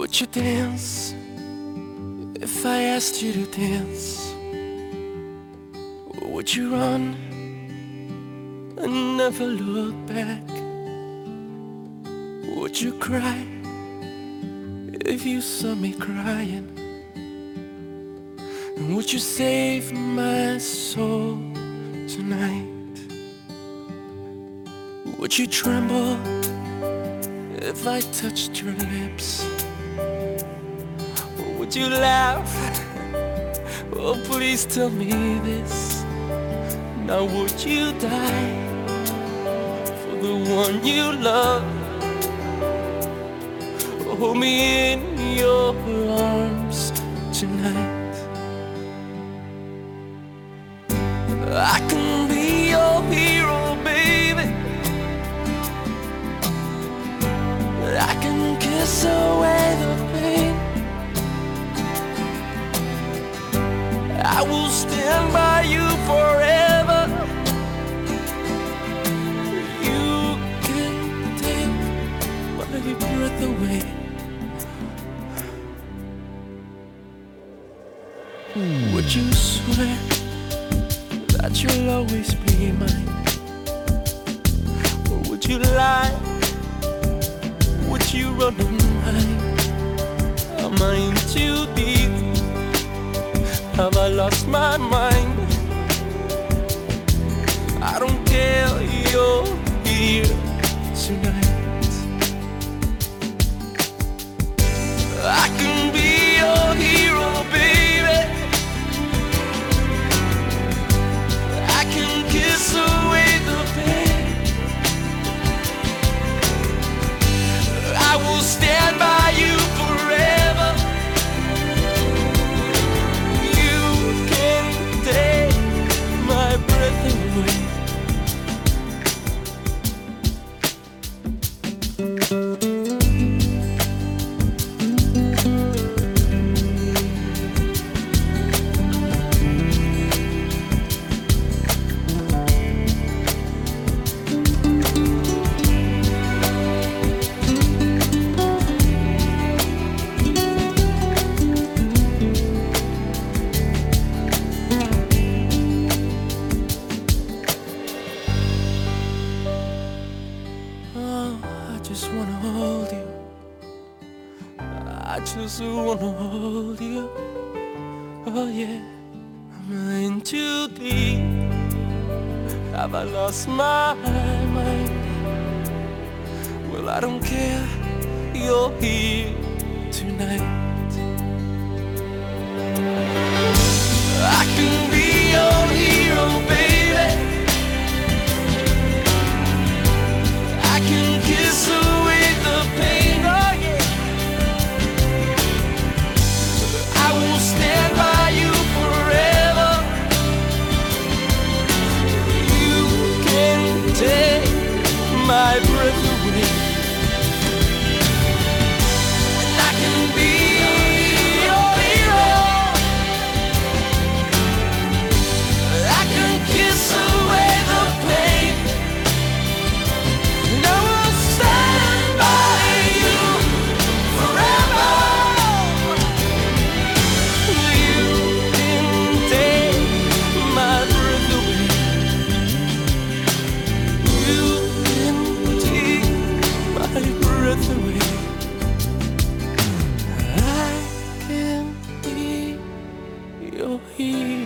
Would you dance if I asked you to dance? Would you run and never look back? Would you cry if you saw me crying? And would you save my soul tonight? Would you tremble if I touched your lips? Or would you laugh? Oh, please tell me this. Now would you die for the one you love? Hold me in your arms tonight. I can be your hero, baby. I can kiss away the pain. I will stand by you forever. You can take my breath away. Would you swear that you'll always be mine? Or would you lie? Would you run and hide? Am I in too deep? Have I lost my mind? I don't care, you're here tonight. I can be your hero, baby. I can kiss away the pain. I will stand by you forever. You can take my breath away. I just wanna hold you. I just wanna hold you. Oh yeah, I'm in too deep. Have I lost my mind? Well, I don't care, you're here tonight. I can be your hero, baby. I can kiss away the pain, oh yeah. I will stand by you forever. You can take my breath away. And I can be your hero. I can kiss away the pain. And I will stand by you forever. You can take my breath away. You can take my breath away. I can be your hero.